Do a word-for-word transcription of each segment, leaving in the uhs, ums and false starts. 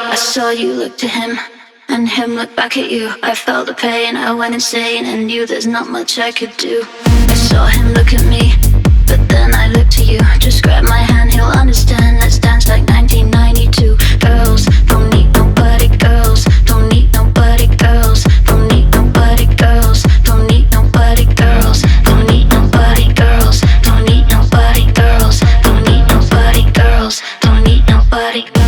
I saw you look to him, and him look back at you. I felt the pain, I went insane, and knew there's not much I could do. I saw him look at me, but then I looked to you. Just grab my hand, he'll understand. Let's dance like nineteen ninety-two. Girls don't need nobody, girls don't need nobody, girls don't need nobody, girls don't need nobody, girls don't need nobody, girls don't need nobody, girls don't need nobody, girls don't need nobody, girls.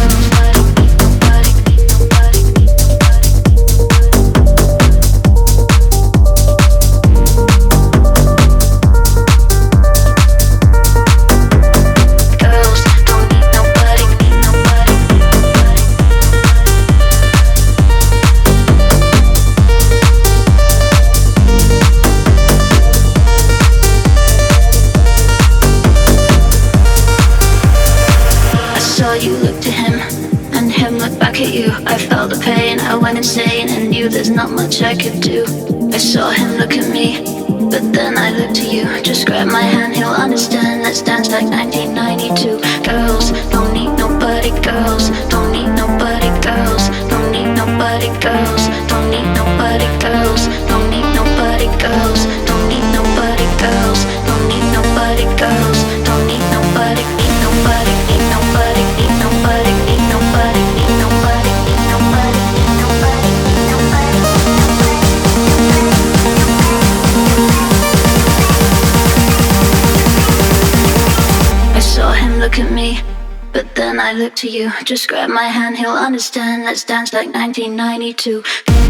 You look to him, and him look back at you. I felt the pain, I went insane, and knew there's not much I could do. I saw him look at me, but then I looked to you. Just grab my hand, he'll understand. Let's dance like nineteen ninety-two. Girls don't need nobody, girls don't need nobody, girls don't need nobody, girls don't need nobody, girls don't need nobody, girls don't need nobody, girls don't need nobody, girls don't need nobody, need nobody, need nobody, need nobody, need nobody, need nobody, need nobody, need nobody, need nobody. I saw him look at me, but then I looked to you. Just grab my hand, he'll understand. Let's dance like nineteen ninety-two.